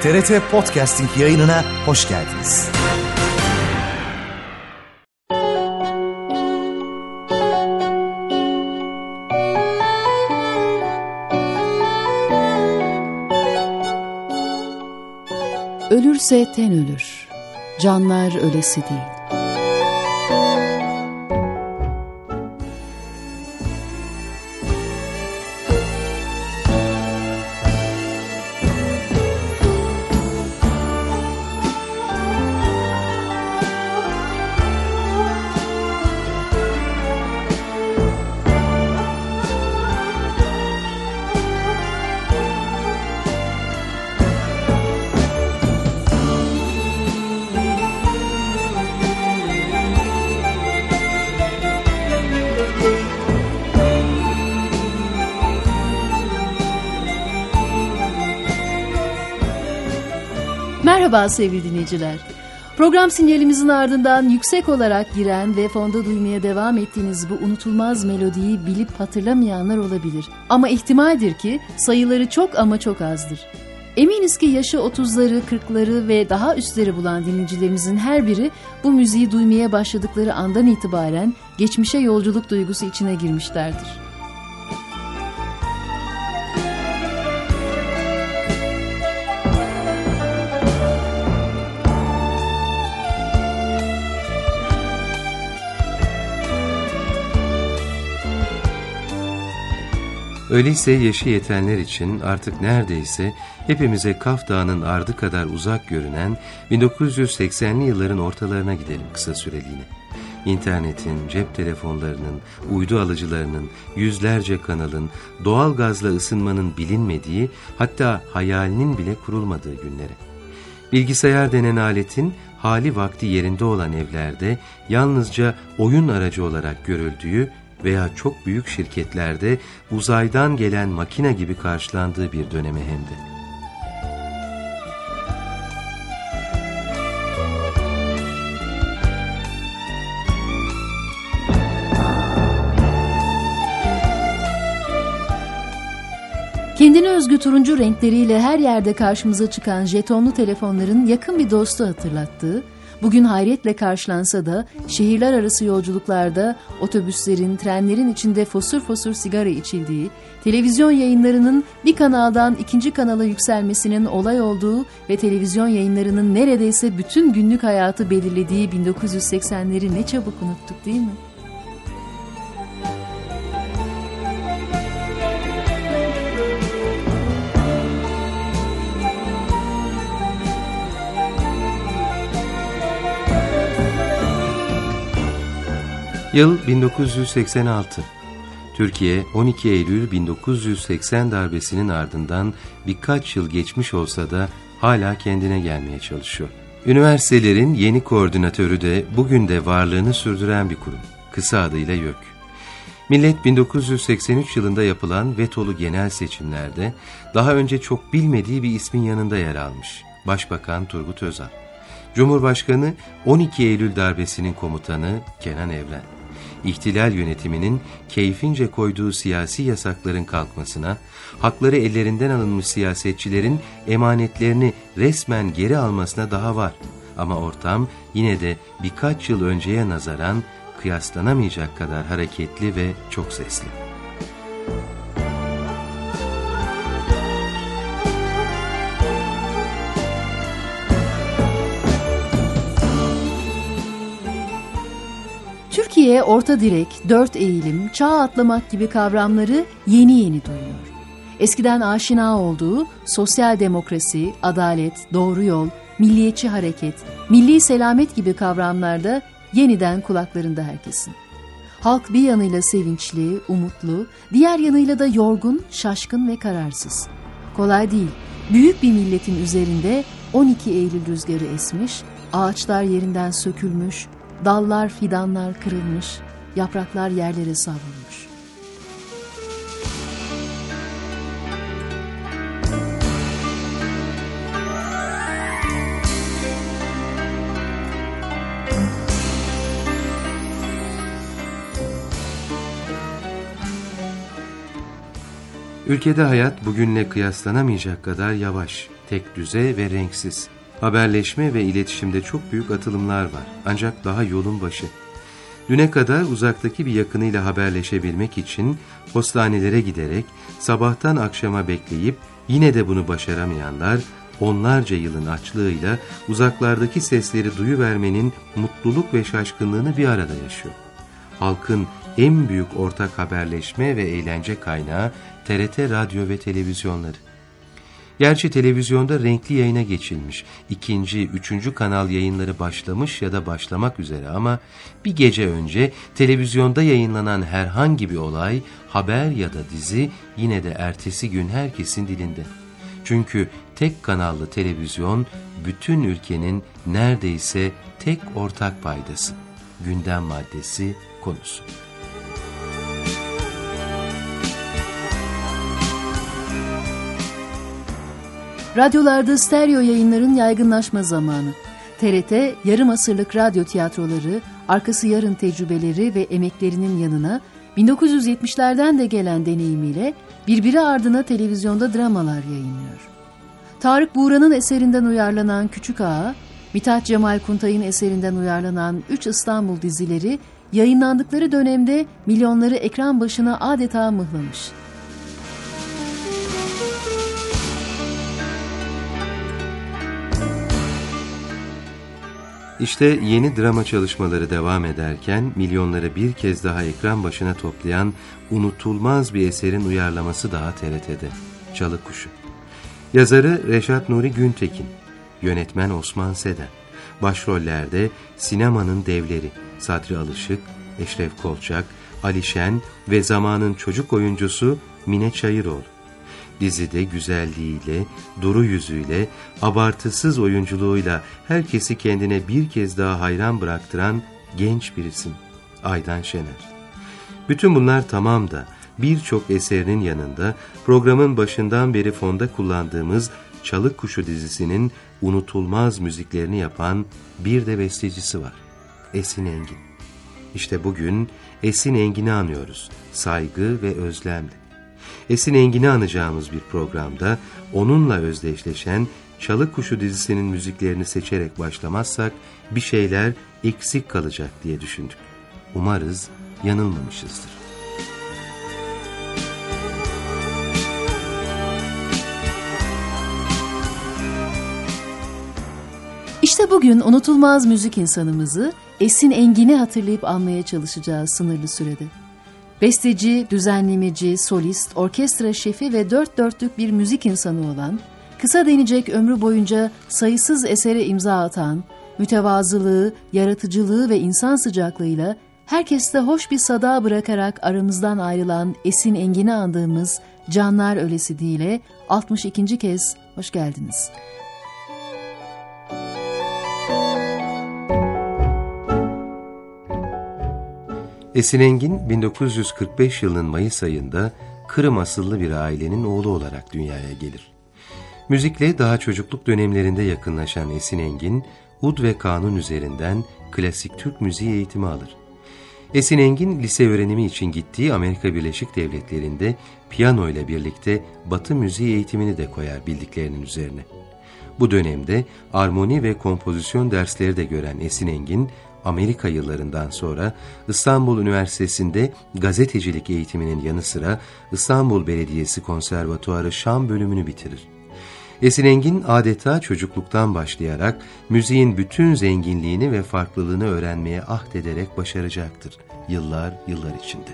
TRT Podcasting yayınına hoş geldiniz. Ölürse ten ölür, canlar ölesi değil. Merhaba sevgili dinleyiciler. Program sinyalimizin ardından yüksek olarak giren ve fonda duymaya devam ettiğiniz bu unutulmaz melodiyi bilip hatırlamayanlar olabilir. Ama ihtimaldir ki sayıları çok ama çok azdır. Eminiz ki yaşı 30'ları, 40'ları ve daha üstleri bulan dinleyicilerimizin her biri bu müziği duymaya başladıkları andan itibaren geçmişe yolculuk duygusu içine girmişlerdir. Öyleyse yaşı yetenler için artık neredeyse hepimize Kaf Dağı'nın ardı kadar uzak görünen 1980'li yılların ortalarına gidelim kısa süreliğine. İnternetin, cep telefonlarının, uydu alıcılarının, yüzlerce kanalın, doğal gazla ısınmanın bilinmediği, hatta hayalinin bile kurulmadığı günlere. Bilgisayar denen aletin hali vakti yerinde olan evlerde yalnızca oyun aracı olarak görüldüğü veya çok büyük şirketlerde uzaydan gelen makine gibi karşılandığı bir döneme hem de. Kendine özgü turuncu renkleriyle her yerde karşımıza çıkan jetonlu telefonların yakın bir dostu hatırlattığı, bugün hayretle karşılansa da şehirler arası yolculuklarda otobüslerin, trenlerin içinde fosur fosur sigara içildiği, televizyon yayınlarının bir kanaldan ikinci kanala yükselmesinin olay olduğu ve televizyon yayınlarının neredeyse bütün günlük hayatı belirlediği 1980'leri ne çabuk unuttuk değil mi? Yıl 1986. Türkiye 12 Eylül 1980 darbesinin ardından birkaç yıl geçmiş olsa da hala kendine gelmeye çalışıyor. Üniversitelerin yeni koordinatörü de bugün de varlığını sürdüren bir kurum. Kısa adıyla YÖK. Millet 1983 yılında yapılan vetolu genel seçimlerde daha önce çok bilmediği bir ismin yanında yer almış. Başbakan Turgut Özal. Cumhurbaşkanı 12 Eylül darbesinin komutanı Kenan Evren. İhtilal yönetiminin keyfince koyduğu siyasi yasakların kalkmasına, hakları ellerinden alınmış siyasetçilerin emanetlerini resmen geri almasına daha var. Ama ortam yine de birkaç yıl önceye nazaran kıyaslanamayacak kadar hareketli ve çok sesli. Türkiye orta direk, dört eğilim, çağ atlamak gibi kavramları yeni yeni duyuyor. Eskiden aşina olduğu sosyal demokrasi, adalet, doğru yol, milliyetçi hareket, milli selamet gibi kavramlarda yeniden kulaklarında herkesin. Halk bir yanıyla sevinçli, umutlu, diğer yanıyla da yorgun, şaşkın ve kararsız. Kolay değil, büyük bir milletin üzerinde 12 Eylül rüzgarı esmiş, ağaçlar yerinden sökülmüş, dallar, fidanlar kırılmış, yapraklar yerlere savrulmuş. Ülkede hayat bugünle kıyaslanamayacak kadar yavaş, tekdüze ve renksiz. Haberleşme ve iletişimde çok büyük atılımlar var. Ancak daha yolun başı. Düne kadar uzaktaki bir yakınıyla haberleşebilmek için postanelere giderek sabahtan akşama bekleyip yine de bunu başaramayanlar onlarca yılın açlığıyla uzaklardaki sesleri duyuvermenin mutluluk ve şaşkınlığını bir arada yaşıyor. Halkın en büyük ortak haberleşme ve eğlence kaynağı TRT radyo ve televizyonları. Gerçi televizyonda renkli yayına geçilmiş, 2. 3. kanal yayınları başlamış ya da başlamak üzere ama bir gece önce televizyonda yayınlanan herhangi bir olay, haber ya da dizi yine de ertesi gün herkesin dilinde. Çünkü tek kanallı televizyon bütün ülkenin neredeyse tek ortak paydası, gündem maddesi, konusu. Radyolarda stereo yayınların yaygınlaşma zamanı. TRT, yarım asırlık radyo tiyatroları, arkası yarın tecrübeleri ve emeklerinin yanına 1970'lerden de gelen deneyimiyle birbiri ardına televizyonda dramalar yayınlıyor. Tarık Buğra'nın eserinden uyarlanan Küçük Ağa, Mithat Cemal Kuntay'ın eserinden uyarlanan 3 İstanbul dizileri yayınlandıkları dönemde milyonları ekran başına adeta mıhlamış. İşte yeni drama çalışmaları devam ederken milyonları bir kez daha ekran başına toplayan unutulmaz bir eserin uyarlaması daha TRT'de. Çalı Kuşu. Yazarı Reşat Nuri Güntekin, yönetmen Osman Seden, başrollerde sinemanın devleri Sadri Alışık, Eşref Kolçak, Ali Şen ve zamanın çocuk oyuncusu Mine Çayıroğlu. Dizide güzelliğiyle, duru yüzüyle, abartısız oyunculuğuyla herkesi kendine bir kez daha hayran bıraktıran genç bir isim, Aydan Şener. Bütün bunlar tamam da birçok eserinin yanında programın başından beri fonda kullandığımız Çalı Kuşu dizisinin unutulmaz müziklerini yapan bir de bestecisi var, Esin Engin. İşte bugün Esin Engin'i anıyoruz, saygı ve özlemle. Esin Engin'i anacağımız bir programda onunla özdeşleşen Çalı Kuşu dizisinin müziklerini seçerek başlamazsak bir şeyler eksik kalacak diye düşündük. Umarız yanılmamışızdır. İşte bugün unutulmaz müzik insanımızı Esin Engin'i hatırlayıp anmaya çalışacağız sınırlı sürede. Besteci, düzenlemeci, solist, orkestra şefi ve dört dörtlük bir müzik insanı olan, kısa denecek ömrü boyunca sayısız esere imza atan, mütevazılığı, yaratıcılığı ve insan sıcaklığıyla herkeste hoş bir sada bırakarak aramızdan ayrılan Esin Engin'i andığımız Canlar Ölesi ile 62. kez hoş geldiniz. Esin Engin 1945 yılının Mayıs ayında Kırım asıllı bir ailenin oğlu olarak dünyaya gelir. Müzikle daha çocukluk dönemlerinde yakınlaşan Esin Engin, ud ve kanun üzerinden klasik Türk müziği eğitimi alır. Esin Engin lise öğrenimi için gittiği Amerika Birleşik Devletleri'nde piyano ile birlikte Batı müziği eğitimini de koyar bildiklerinin üzerine. Bu dönemde armoni ve kompozisyon dersleri de gören Esin Engin, Amerika yıllarından sonra İstanbul Üniversitesi'nde gazetecilik eğitiminin yanı sıra İstanbul Belediyesi Konservatuarı Şan bölümünü bitirir. Esin Engin adeta çocukluktan başlayarak müziğin bütün zenginliğini ve farklılığını öğrenmeye ahdederek başaracaktır yıllar içinde.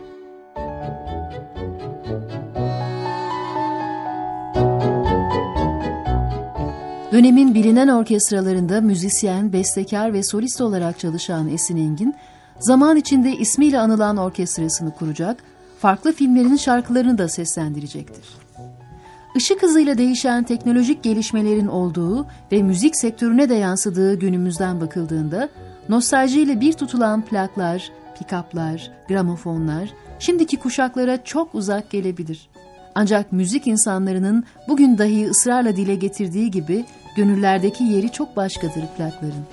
Dönemin bilinen orkestralarında müzisyen, bestekar ve solist olarak çalışan Esin Engin, zaman içinde ismiyle anılan orkestrasını kuracak, farklı filmlerin şarkılarını da seslendirecektir. Işık hızıyla değişen teknolojik gelişmelerin olduğu ve müzik sektörüne de yansıdığı günümüzden bakıldığında, nostaljiyle bir tutulan plaklar, pikaplar, gramofonlar, şimdiki kuşaklara çok uzak gelebilir. Ancak müzik insanlarının bugün dahi ısrarla dile getirdiği gibi gönüllerdeki yeri çok başkadır plakların.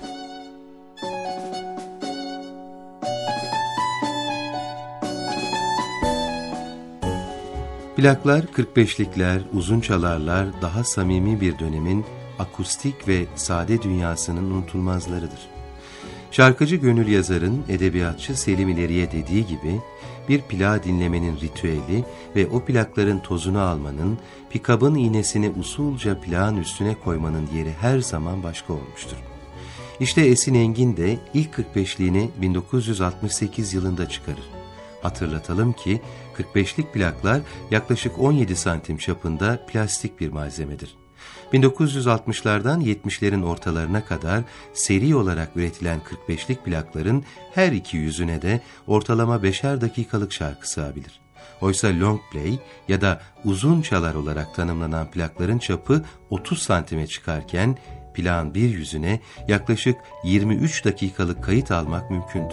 Plaklar, 45'likler, uzun çalarlar daha samimi bir dönemin akustik ve sade dünyasının unutulmazlarıdır. Şarkıcı Gönül Yazar'ın edebiyatçı Selim İleri'ye dediği gibi, bir plağı dinlemenin ritüeli ve o plakların tozunu almanın, pikabın iğnesini usulca plağın üstüne koymanın yeri her zaman başka olmuştur. İşte Esin Engin de ilk 45'liğini 1968 yılında çıkarır. Hatırlatalım ki 45'lik plaklar yaklaşık 17 santim çapında plastik bir malzemedir. 1960'lardan 70'lerin ortalarına kadar seri olarak üretilen 45'lik plakların her iki yüzüne de ortalama 5'er dakikalık şarkı sığabilir. Oysa long play ya da uzun çalar olarak tanımlanan plakların çapı 30 santime çıkarken plağın bir yüzüne yaklaşık 23 dakikalık kayıt almak mümkündür.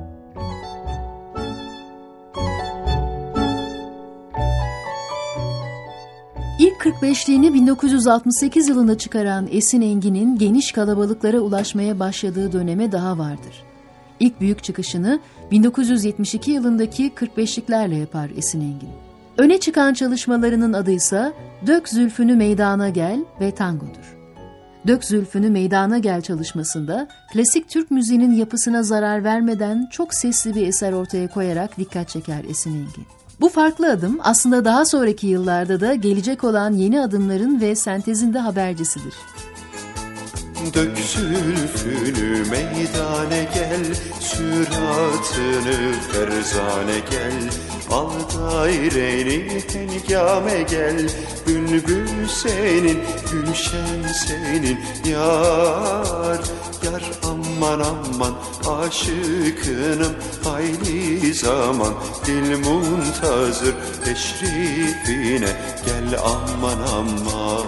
İlk 45'liğini 1968 yılında çıkaran Esin Engin'in geniş kalabalıklara ulaşmaya başladığı döneme daha vardır. İlk büyük çıkışını 1972 yılındaki 45'liklerle yapar Esin Engin. Öne çıkan çalışmalarının adı ise Dök Zülfünü Meydana Gel ve Tango'dur. Dök Zülfünü Meydana Gel çalışmasında klasik Türk müziğinin yapısına zarar vermeden çok sesli bir eser ortaya koyarak dikkat çeker Esin Engin. Bu farklı adım aslında daha sonraki yıllarda da gelecek olan yeni adımların ve sentezinde habercisidir. Dök zülfünü meydane gel, süratını ferzane gel, al daireni hengame gel, bülbül senin, gülşen senin, yar, yar aman aman, aşıkınım hayli zaman, dil muntazır teşrifine, gel aman aman.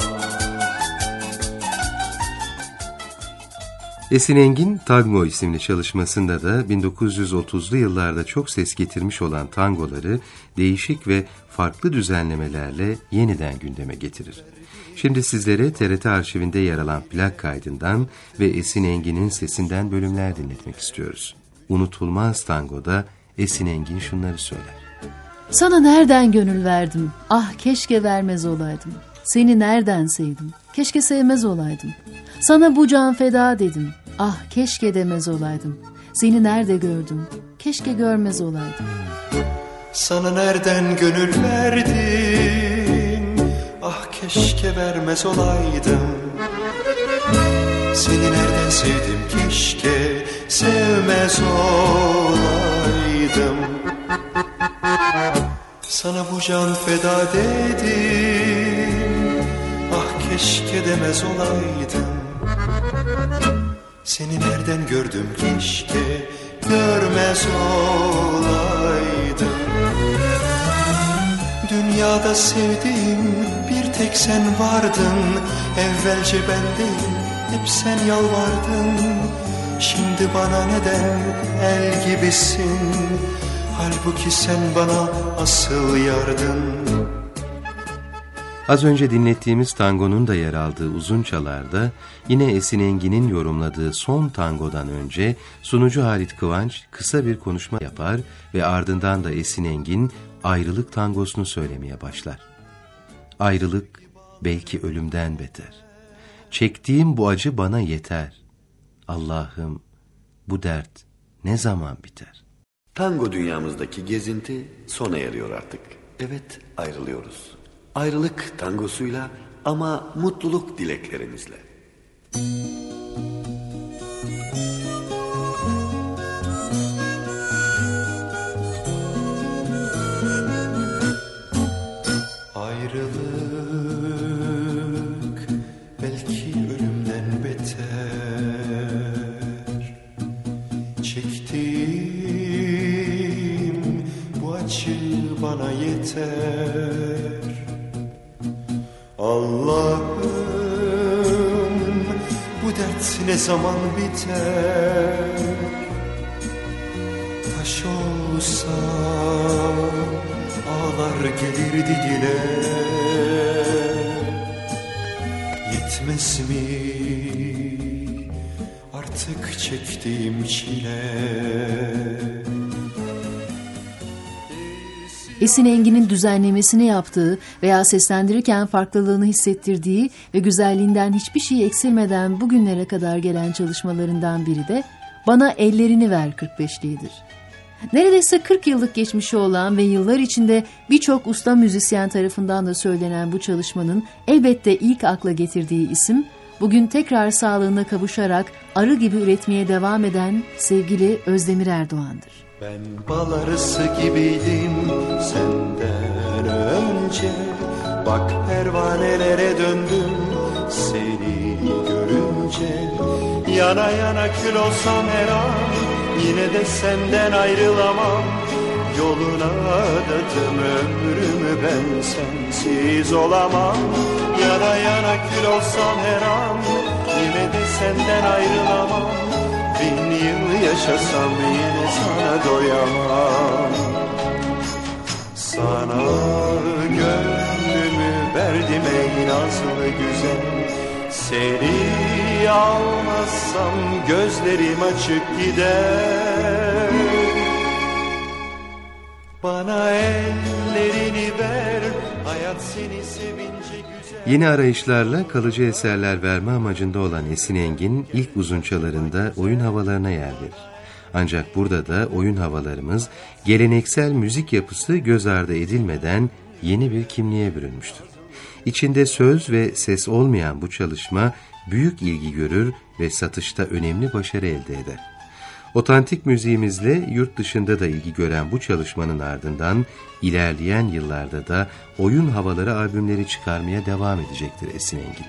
Esin Engin, Tango isimli çalışmasında da 1930'lu yıllarda çok ses getirmiş olan tangoları değişik ve farklı düzenlemelerle yeniden gündeme getirir. Şimdi sizlere TRT arşivinde yer alan plak kaydından ve Esin Engin'in sesinden bölümler dinletmek istiyoruz. Unutulmaz Tango'da Esin Engin şunları söyler. Sana nereden gönül verdim, ah keşke vermez olaydım. Seni nereden sevdim, keşke sevmez olaydım. Sana bu can feda dedim, ah keşke demez olaydım. Seni nerede gördüm, keşke görmez olaydım. Sana nereden gönül verdim, ah keşke vermez olaydım. Seni nereden sevdim, keşke sevmez olaydım. Sana bu can feda dedim, ah keşke demez olaydım. Seni nereden gördüm, keşke görmez olaydım. Dünyada sevdiğim bir tek sen vardın, evvelce ben değil, hep sen yalvardın. Şimdi bana neden el gibisin, halbuki sen bana asıl yardın. Az önce dinlettiğimiz tangonun da yer aldığı uzun çalarda yine Esin Engin'in yorumladığı son tangodan önce sunucu Halit Kıvanç kısa bir konuşma yapar ve ardından da Esin Engin ayrılık tangosunu söylemeye başlar. Ayrılık belki ölümden beter. Çektiğim bu acı bana yeter. Allah'ım bu dert ne zaman biter? Tango dünyamızdaki gezinti sona eriyor artık. Evet, ayrılıyoruz. Ayrılık tangosuyla ama mutluluk dileklerimizle. Ayrılık belki ölümden beter. Çektiğim bu acı bana yeter. Allah'ım bu dert ne zaman biter? Taş olsa ağlar gelirdi dile. Yetmez mi artık çektiğim çile? Esin Engin'in düzenlemesini yaptığı veya seslendirirken farklılığını hissettirdiği ve güzelliğinden hiçbir şey eksilmeden bugünlere kadar gelen çalışmalarından biri de Bana Ellerini Ver 45'liğidir. Neredeyse 40 yıllık geçmişi olan ve yıllar içinde birçok usta müzisyen tarafından da söylenen bu çalışmanın elbette ilk akla getirdiği isim, bugün tekrar sağlığına kavuşarak arı gibi üretmeye devam eden sevgili Özdemir Erdoğan'dır. Ben bal arısı gibiydim senden önce. Bak pervanelere döndüm seni görünce. Yana yana kül olsam her an yine de senden ayrılamam. Yoluna adadım ömrümü ben sensiz olamam. Yana yana kül olsam her an yine de senden ayrılamam. 1000 yıl yaşasam yine sana doyamam. Sana gönlümü verdim ey nazlı güzel. Seni almazsam gözlerim açık gider. Bana ellerini ver, hayat seni sevince güzel. Yeni arayışlarla kalıcı eserler verme amacında olan Esin Engin ilk uzunçalarında oyun havalarına yer verir. Ancak burada da oyun havalarımız geleneksel müzik yapısı göz ardı edilmeden yeni bir kimliğe bürünmüştür. İçinde söz ve ses olmayan bu çalışma büyük ilgi görür ve satışta önemli başarı elde eder. Otantik müziğimizle yurt dışında da ilgi gören bu çalışmanın ardından ilerleyen yıllarda da oyun havaları albümleri çıkarmaya devam edecektir Esin Engin.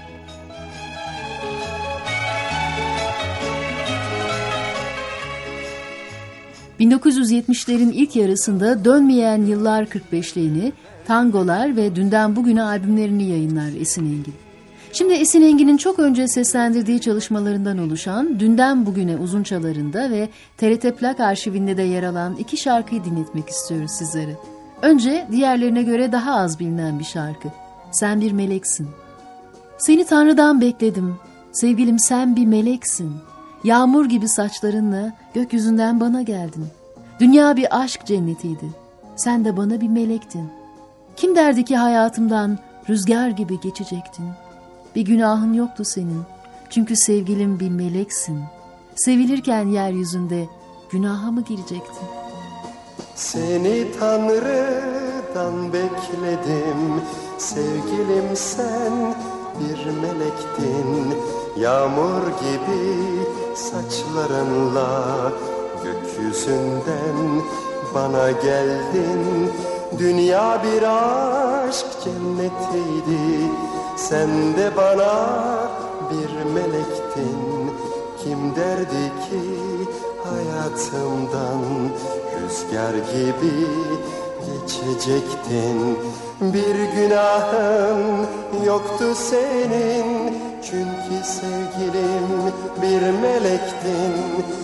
...1970'lerin ilk yarısında Dönmeyen Yıllar 45'liğini, Tangolar ve Dünden Bugüne albümlerini yayınlar Esin Engin. Şimdi Esin Engin'in çok önce seslendirdiği çalışmalarından oluşan Dünden Bugüne uzunçalarında ve TRT Plak arşivinde de yer alan 2 şarkıyı dinletmek istiyoruz sizlere. Önce diğerlerine göre daha az bilinen bir şarkı. Sen bir meleksin. Seni Tanrı'dan bekledim. Sevgilim sen bir meleksin. Yağmur gibi saçlarınla gökyüzünden bana geldin. Dünya bir aşk cennetiydi. Sen de bana bir melektin. Kim derdi ki hayatımdan rüzgar gibi geçecektin? Bir günahın yoktu senin. Çünkü sevgilim bir meleksin. Sevilirken yeryüzünde günaha mı girecektin? Seni Tanrı'dan bekledim. Sevgilim sen bir melektin. Yağmur gibi saçlarınla gökyüzünden bana geldin. Dünya bir aşk cennetiydi. Sen de bana bir melektin. Kim derdi ki hayatımdan rüzgar gibi geçecektin? Bir günahın yoktu senin. Çünkü sevgilim bir melektin.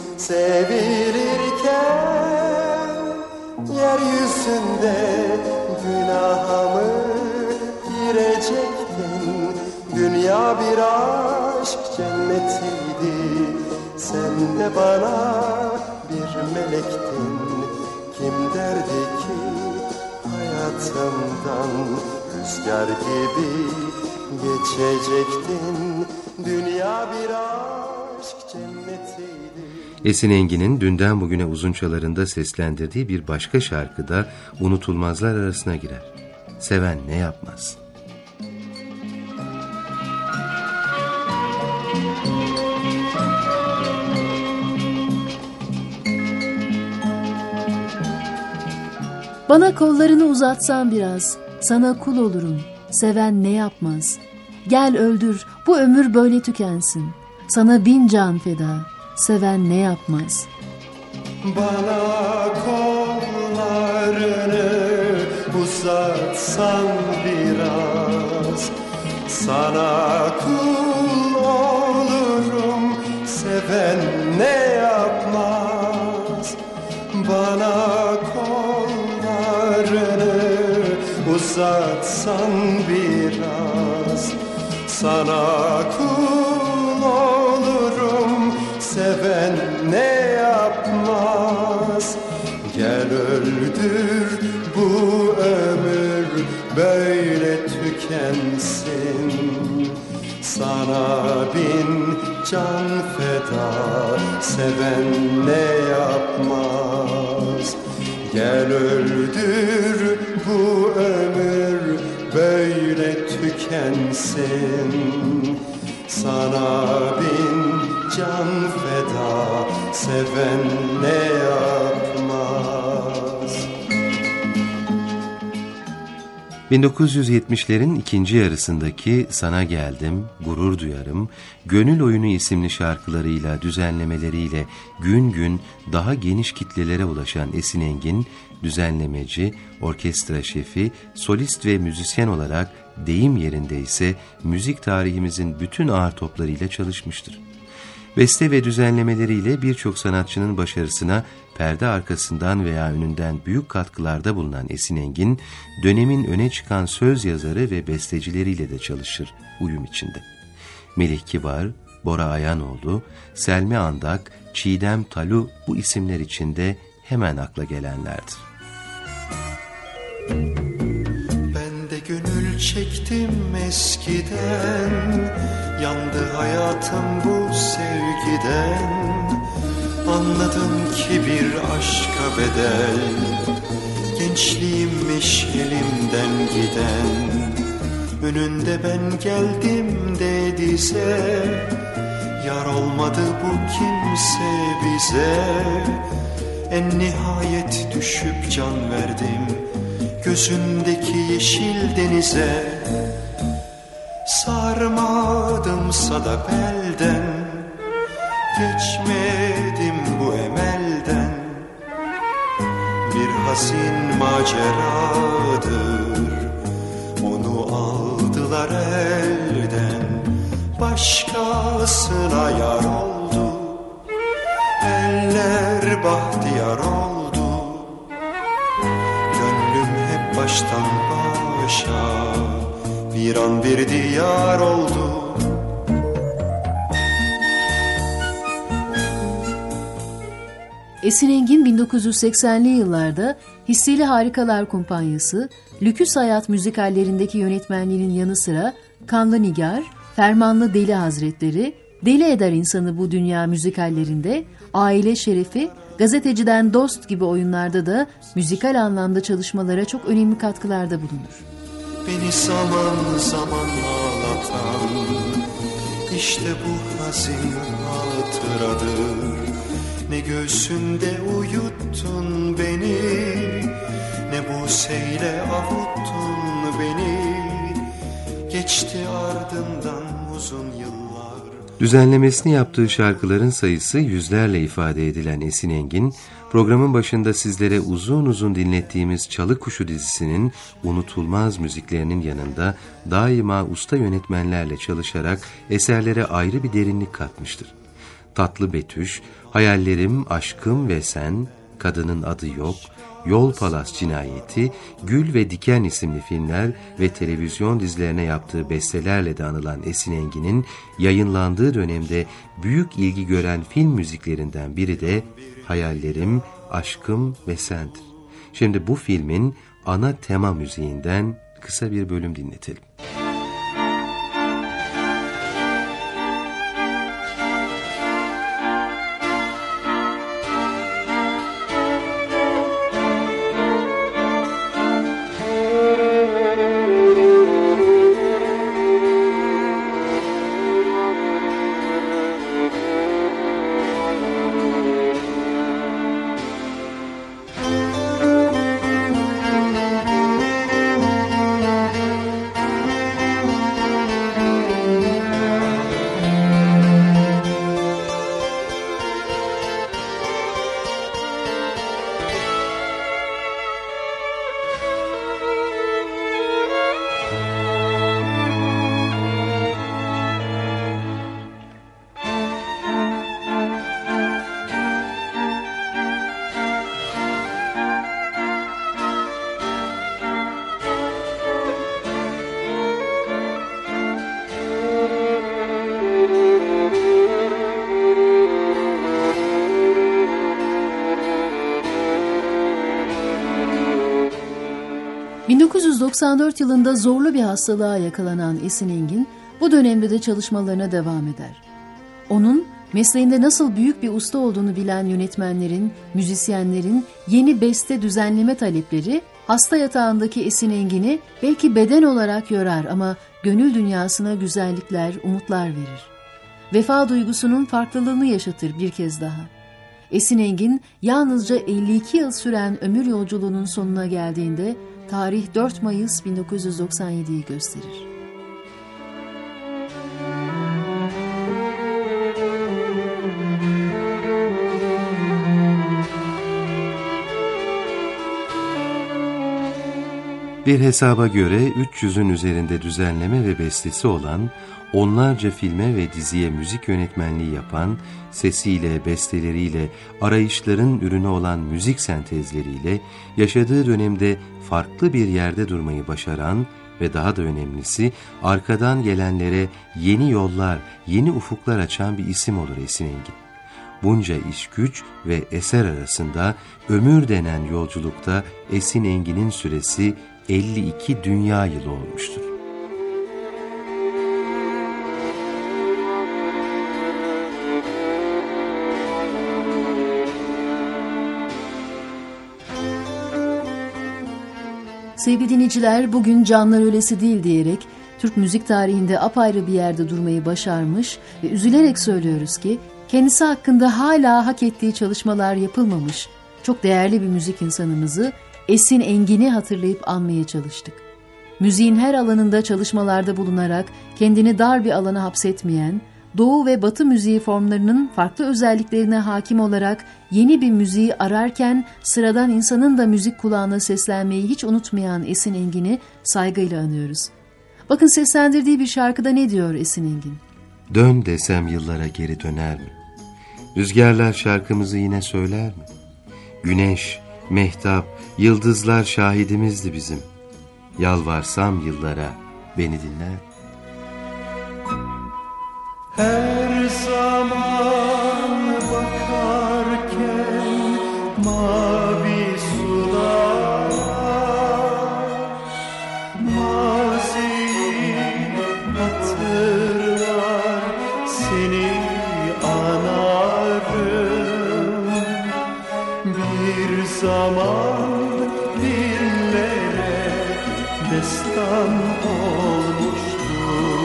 Sevilirken yeryüzünde günaha mı girecektin? Dünya bir aşk cennetiydi. Sen de bana bir melektin. Kim derdi ki hayatımdan rüzgar gibi geçecektin? Dünya bir aşk cennetiydi. Esin Engin'in Dünden Bugüne uzunçalarında seslendirdiği bir başka şarkı da unutulmazlar arasına girer. Seven ne yapmaz? Bana kollarını uzatsan biraz, sana kul olurum. Seven ne yapmaz? Gel öldür, bu ömür böyle tükensin. Sana 1000 can feda, seven ne yapmaz? Bana kollarını uzatsan biraz, sana kul olurum. Seven ne yapmaz? Bana uzatsan biraz, sana kul olurum. Seven ne yapmaz? Gel öldür bu bu ömür böyle tükensin. Sana bin can feda, seven ne yapmaz? Gel öldür bu ömür böyle tükensin. Sana bin can feda, seven ne yapmaz? 1970'lerin ikinci yarısındaki Sana Geldim, Gurur Duyarım, Gönül Oyunu isimli şarkılarıyla, düzenlemeleriyle gün gün daha geniş kitlelere ulaşan Esin Engin, düzenlemeci, orkestra şefi, solist ve müzisyen olarak deyim yerinde ise müzik tarihimizin bütün ağır toplarıyla çalışmıştır. Beste ve düzenlemeleriyle birçok sanatçının başarısına perde arkasından veya önünden büyük katkılarda bulunan Esin Engin, dönemin öne çıkan söz yazarı ve bestecileriyle de çalışır uyum içinde. Melih Kibar, Bora Ayanoğlu, Selmi Andak, Çiğdem Talu bu isimler içinde hemen akla gelenlerdir. Ben de gönül çektim eskiden, yandı hayatım bu sevgiden. Anladım ki bir aşka bedel, gençliğimmiş elimden giden. Önünde ben geldim de dize, yar olmadı bu kimse bize. En nihayet düşüp can verdim gözündeki yeşil denize. Sarmadımsa da belden, geçmedim bu emelden. Bir hazin maceradır, onu aldılar elden. Başkasına yar oldu, eller bahtiyar oldu. Gönlüm hep baştan başa, bir an bir diyar oldu. Esin Engin 1980'li yıllarda Hisseli Harikalar Kumpanyası, Lüküs Hayat müzikallerindeki yönetmenliğinin yanı sıra Kanlı Nigar, Fermanlı Deli Hazretleri, Deli Eder İnsanı Bu Dünya müzikallerinde, Aile Şerefi, Gazeteciden Dost gibi oyunlarda da müzikal anlamda çalışmalara çok önemli katkılarda bulunur. Beni zaman zaman ağlatan, işte bu hazin hatıradır. Ne göğsünde uyuttun beni, ne buseyle avuttun beni. Geçti ardından uzun yıllar. Düzenlemesini yaptığı şarkıların sayısı yüzlerle ifade edilen Esin Engin, programın başında sizlere uzun uzun dinlettiğimiz Çalı Kuşu dizisinin unutulmaz müziklerinin yanında daima usta yönetmenlerle çalışarak eserlere ayrı bir derinlik katmıştır. Tatlı Betüş, Hayallerim, Aşkım ve Sen, Kadının Adı Yok, Yol Palas Cinayeti, Gül ve Diken isimli filmler ve televizyon dizilerine yaptığı bestelerle de anılan Esin Engin'in yayınlandığı dönemde büyük ilgi gören film müziklerinden biri de Hayallerim, Aşkım ve Sen'dir. Şimdi bu filmin ana tema müziğinden kısa bir bölüm dinletelim. 1994 yılında zorlu bir hastalığa yakalanan Esin Engin, bu dönemde de çalışmalarına devam eder. Onun, mesleğinde nasıl büyük bir usta olduğunu bilen yönetmenlerin, müzisyenlerin yeni beste düzenleme talepleri, hasta yatağındaki Esin Engin'i belki beden olarak yorar ama gönül dünyasına güzellikler, umutlar verir. Vefa duygusunun farklılığını yaşatır bir kez daha. Esin Engin yalnızca 52 yıl süren ömür yolculuğunun sonuna geldiğinde tarih 4 Mayıs 1997'yi gösterir. Bir hesaba göre 300'ün üzerinde düzenleme ve bestesi olan, onlarca filme ve diziye müzik yönetmenliği yapan, sesiyle, besteleriyle, arayışların ürünü olan müzik sentezleriyle, yaşadığı dönemde farklı bir yerde durmayı başaran ve daha da önemlisi, arkadan gelenlere yeni yollar, yeni ufuklar açan bir isim olur Esin Engin. Bunca iş güç ve eser arasında ömür denen yolculukta Esin Engin'in süresi 52 dünya yılı olmuştur. Sevgili dinleyiciler, bugün canlar ölesi değil diyerek Türk müzik tarihinde apayrı bir yerde durmayı başarmış ve üzülerek söylüyoruz ki kendisi hakkında hala hak ettiği çalışmalar yapılmamış çok değerli bir müzik insanımızı Esin Engin'i hatırlayıp anmaya çalıştık. Müziğin her alanında çalışmalarda bulunarak kendini dar bir alana hapsetmeyen, Doğu ve Batı müziği formlarının farklı özelliklerine hakim olarak yeni bir müziği ararken sıradan insanın da müzik kulağına seslenmeyi hiç unutmayan Esin Engin'i saygıyla anıyoruz. Bakın seslendirdiği bir şarkıda ne diyor Esin Engin? Dön desem yıllara geri döner mi? Rüzgarlar şarkımızı yine söyler mi? Güneş, mehtap, yıldızlar şahidimizdi bizim. Yalvarsam yıllara beni dinler. Her zaman bakarken mavi sulara, maziyi hatırlar, seni anarım. Bir zaman dillere destan olmuştu,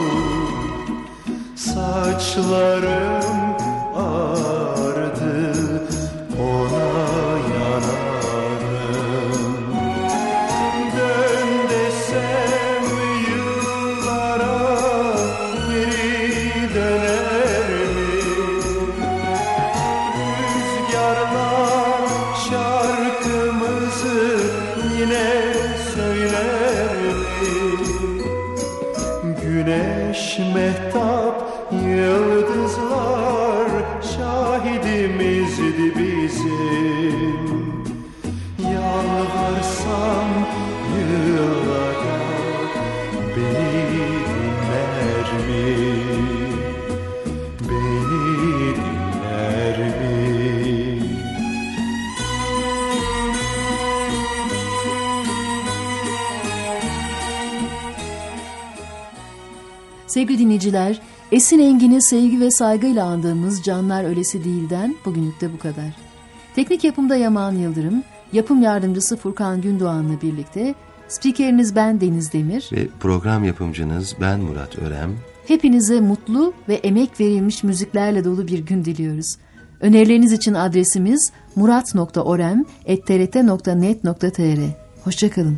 saçlarım ağardı, ona yanarım. Dön desem yıllara geri döner mi? Rüzgarlar şarkımızı yine söyler mi? Güneş, mehtap, yıldızlar şahidimizdi bizim. Yalvarsam yıllara beni dinler mi? Beni dinler mi? Sevgili dinleyiciler, Esin Engin'i sevgi ve saygıyla andığımız Canlar Ölesi Değil'den bugünlük de bu kadar. Teknik yapımda Yaman Yıldırım, yapım yardımcısı Furkan Gündoğan'la birlikte spikeriniz ben Deniz Demir Ve program yapımcınız ben Murat Örem. Hepinize mutlu ve emek verilmiş müziklerle dolu bir gün diliyoruz. Önerileriniz için adresimiz murat.orem@trt.net.tr. Hoşça kalın.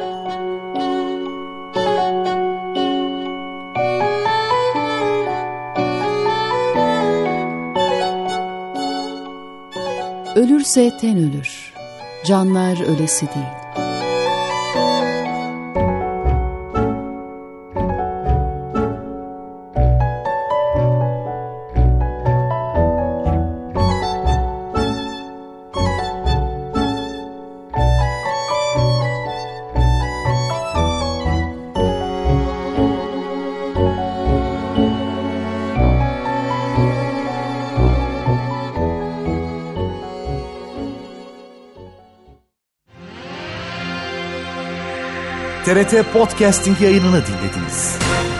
Ölürse ten ölür, canlar ölesi değil. TRT Podcasting yayınını dinlediniz.